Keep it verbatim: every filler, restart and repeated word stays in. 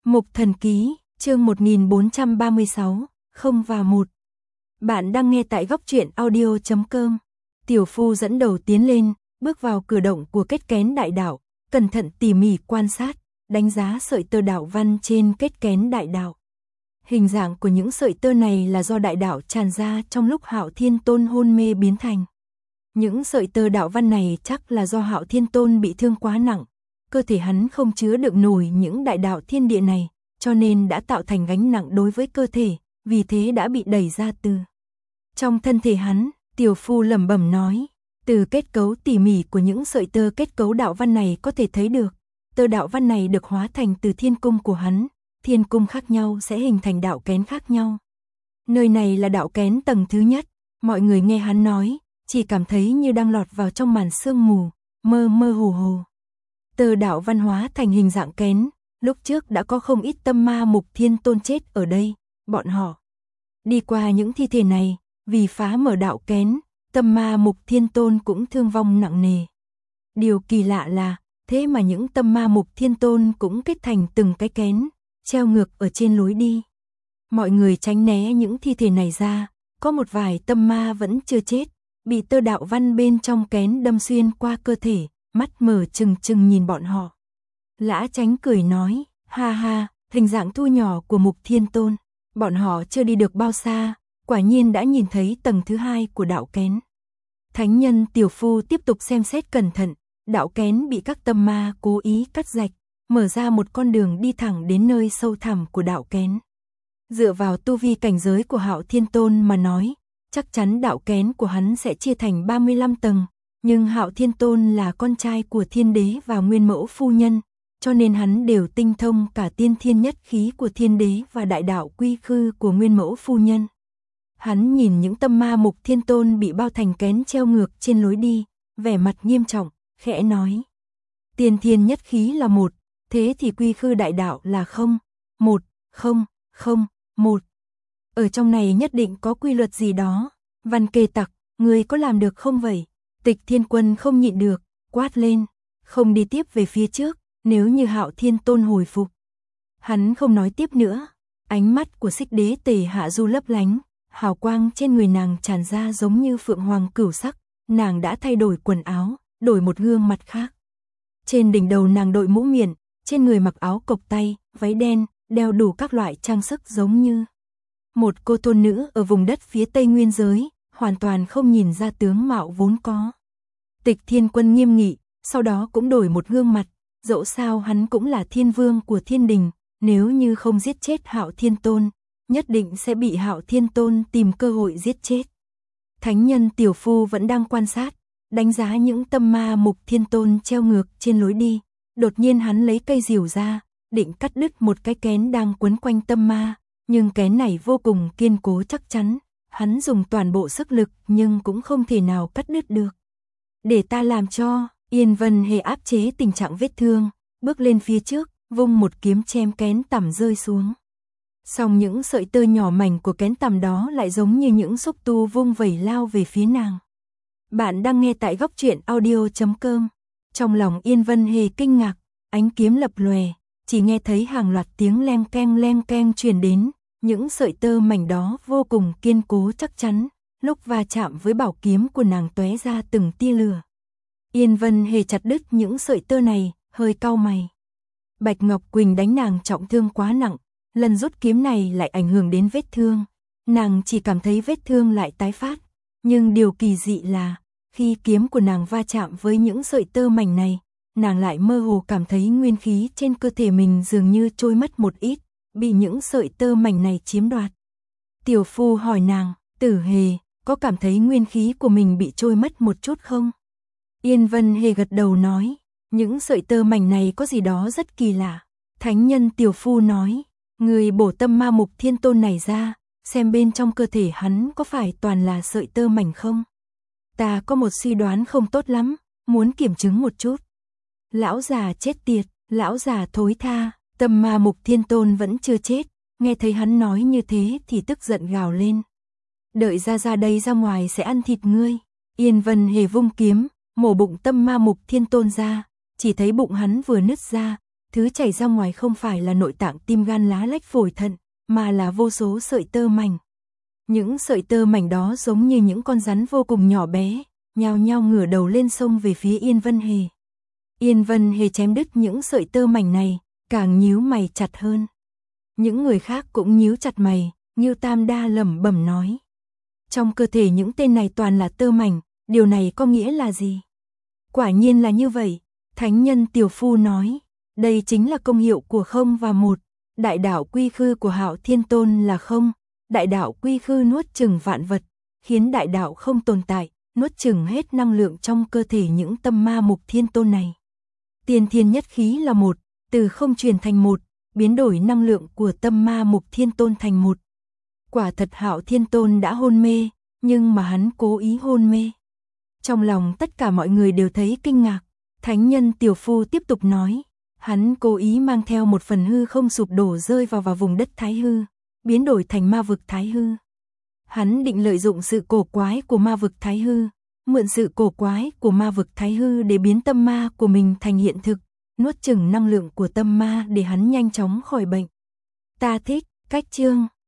Mục Thần Ký, chương một nghìn bốn trăm ba mươi sáu, không và một. Bạn đang nghe tại góc truyện audio chấm com. Tiểu Phu dẫn đầu tiến lên, bước vào cửa động của kết kén đại đạo, cẩn thận tỉ mỉ quan sát, đánh giá sợi tơ đạo văn trên kết kén đại đạo. Hình dạng của những sợi tơ này là do đại đạo tràn ra trong lúc Hạo Thiên Tôn hôn mê biến thành. Những sợi tơ đạo văn này chắc là do Hạo Thiên Tôn bị thương quá nặng, cơ thể hắn không chứa đựng nổi những đại đạo thiên địa này, cho nên đã tạo thành gánh nặng đối với cơ thể, vì thế đã bị đẩy ra từ trong thân thể hắn. Tiểu Phu lẩm bẩm nói, từ kết cấu tỉ mỉ của những sợi tơ kết cấu đạo văn này có thể thấy được, tơ đạo văn này được hóa thành từ thiên cung của hắn, thiên cung khác nhau sẽ hình thành đạo kén khác nhau. Nơi này là đạo kén tầng thứ nhất, mọi người nghe hắn nói, chỉ cảm thấy như đang lọt vào trong màn sương mù, mơ mơ hồ hồ. Tơ đạo văn hóa thành hình dạng kén, lúc trước đã có không ít tâm ma Mục Thiên Tôn chết ở đây, bọn họ đi qua những thi thể này, vì phá mở đạo kén, tâm ma Mục Thiên Tôn cũng thương vong nặng nề. Điều kỳ lạ là, thế mà những tâm ma Mục Thiên Tôn cũng kết thành từng cái kén, treo ngược ở trên lối đi. Mọi người tránh né những thi thể này ra, có một vài tâm ma vẫn chưa chết, bị tơ đạo văn bên trong kén đâm xuyên qua cơ thể, mắt mở trừng trừng nhìn bọn họ. Lã Chánh cười nói, ha ha, hình dạng thu nhỏ của Mục Thiên Tôn. Bọn họ chưa đi được bao xa, quả nhiên đã nhìn thấy tầng thứ hai của đạo kén. Thánh nhân Tiểu Phu tiếp tục xem xét cẩn thận, đạo kén bị các tâm ma cố ý cắt rạch, mở ra một con đường đi thẳng đến nơi sâu thẳm của đạo kén. Dựa vào tu vi cảnh giới của Hạo Thiên Tôn mà nói, chắc chắn đạo kén của hắn sẽ chia thành ba mươi lăm tầng, nhưng Hạo Thiên Tôn là con trai của Thiên Đế và Nguyên Mẫu Phu Nhân, cho nên hắn đều tinh thông cả tiên thiên nhất khí của Thiên Đế và đại đạo quy khư của Nguyên Mẫu Phu Nhân. Hắn nhìn những tâm ma Mục Thiên Tôn bị bao thành kén treo ngược trên lối đi, vẻ mặt nghiêm trọng, khẽ nói. Tiên thiên nhất khí là một, thế thì quy khư đại đạo là không, một, không, không, một. Ở trong này nhất định có quy luật gì đó. Văn Kê Tặc, người có làm được không vậy? Tịch Thiên Quân không nhịn được, quát lên, không đi tiếp về phía trước, nếu như Hạo Thiên Tôn hồi phục. Hắn không nói tiếp nữa, ánh mắt của Xích Đế Tề Hạ Du lấp lánh, hào quang trên người nàng tràn ra giống như phượng hoàng cửu sắc, nàng đã thay đổi quần áo, đổi một gương mặt khác. Trên đỉnh đầu nàng đội mũ miện, trên người mặc áo cộc tay, váy đen, đeo đủ các loại trang sức giống như một cô thôn nữ ở vùng đất phía Tây Nguyên giới, hoàn toàn không nhìn ra tướng mạo vốn có. Tịch Thiên Quân nghiêm nghị, sau đó cũng đổi một gương mặt, dẫu sao hắn cũng là thiên vương của thiên đình, nếu như không giết chết Hạo Thiên Tôn, nhất định sẽ bị Hạo Thiên Tôn tìm cơ hội giết chết. Thánh nhân Tiểu Phu vẫn đang quan sát, đánh giá những tâm ma Mục Thiên Tôn treo ngược trên lối đi, đột nhiên hắn lấy cây rìu ra, định cắt đứt một cái kén đang quấn quanh tâm ma, nhưng kén này vô cùng kiên cố chắc chắn, hắn dùng toàn bộ sức lực nhưng cũng không thể nào cắt đứt được. Để ta làm cho. Yên Vân Hề áp chế tình trạng vết thương, bước lên phía trước, vung một kiếm chém kén tằm rơi xuống. Song những sợi tơ nhỏ mảnh của kén tằm đó lại giống như những xúc tu vung vẩy lao về phía nàng. Bạn đang nghe tại góc truyện audio chấm com. Trong lòng Yên Vân Hề kinh ngạc, ánh kiếm lập lòe, chỉ nghe thấy hàng loạt tiếng leng keng leng keng truyền đến, những sợi tơ mảnh đó vô cùng kiên cố chắc chắn, lúc va chạm với bảo kiếm của nàng tóe ra từng tia lửa. Yên Vân Hề chặt đứt những sợi tơ này, hơi cau mày. Bạch Ngọc Quỳnh đánh nàng trọng thương quá nặng, lần rút kiếm này lại ảnh hưởng đến vết thương. Nàng chỉ cảm thấy vết thương lại tái phát, nhưng điều kỳ dị là, khi kiếm của nàng va chạm với những sợi tơ mảnh này, nàng lại mơ hồ cảm thấy nguyên khí trên cơ thể mình dường như trôi mất một ít, bị những sợi tơ mảnh này chiếm đoạt. Tiểu Phu hỏi nàng, Tử Hề, có cảm thấy nguyên khí của mình bị trôi mất một chút không? Yên Vân Hề gật đầu nói, những sợi tơ mảnh này có gì đó rất kỳ lạ. Thánh nhân Tiểu Phu nói, người bổ tâm ma Mục Thiên Tôn này ra, xem bên trong cơ thể hắn có phải toàn là sợi tơ mảnh không? Ta có một suy đoán không tốt lắm, muốn kiểm chứng một chút. Lão già chết tiệt, lão già thối tha, tâm ma Mục Thiên Tôn vẫn chưa chết, nghe thấy hắn nói như thế thì tức giận gào lên. Đợi ra ra đây ra ngoài sẽ ăn thịt ngươi. Yên Vân Hề vung kiếm, mổ bụng tâm ma Mục Thiên Tôn ra, chỉ thấy bụng hắn vừa nứt ra, Thứ chảy ra ngoài không phải là nội tạng tim gan lá lách phổi thận, mà là vô số sợi tơ mảnh. Những sợi tơ mảnh đó giống như những con rắn vô cùng nhỏ bé, nhao nhao ngửa đầu lên sông về phía Yên Vân Hề. Yên Vân Hề chém đứt những sợi tơ mảnh này, càng nhíu mày chặt hơn. Những người khác cũng nhíu chặt mày, Ngưu Tam Đa lẩm bẩm nói. Trong cơ thể những tên này toàn là tơ mảnh, điều này có nghĩa là gì? Quả nhiên là như vậy, Thánh nhân Tiểu Phu nói. Đây chính là công hiệu của không và một. Đại đạo quy khư của Hạo Thiên Tôn là không. Đại đạo quy khư nuốt chửng vạn vật, khiến đại đạo không tồn tại, nuốt chửng hết năng lượng trong cơ thể những tâm ma mục thiên tôn này. Tiên thiên nhất khí là một, từ không truyền thành một, biến đổi năng lượng của tâm ma mục thiên tôn thành một. Quả thật Hạo Thiên Tôn đã hôn mê, nhưng mà hắn cố ý hôn mê. Trong lòng tất cả mọi người đều thấy kinh ngạc. Thánh nhân Tiểu Phu tiếp tục nói, hắn cố ý mang theo một phần hư không sụp đổ rơi vào vào vùng đất Thái Hư, biến đổi thành ma vực Thái Hư. Hắn định lợi dụng sự cổ quái của ma vực Thái Hư, mượn sự cổ quái của ma vực Thái Hư để biến tâm ma của mình thành hiện thực, nuốt chửng năng lượng của tâm ma để hắn nhanh chóng khỏi bệnh. Ta thích cách chương